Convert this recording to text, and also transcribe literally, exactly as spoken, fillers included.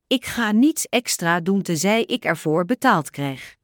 Ik ga niets extra doen tenzij ik ervoor betaald krijg.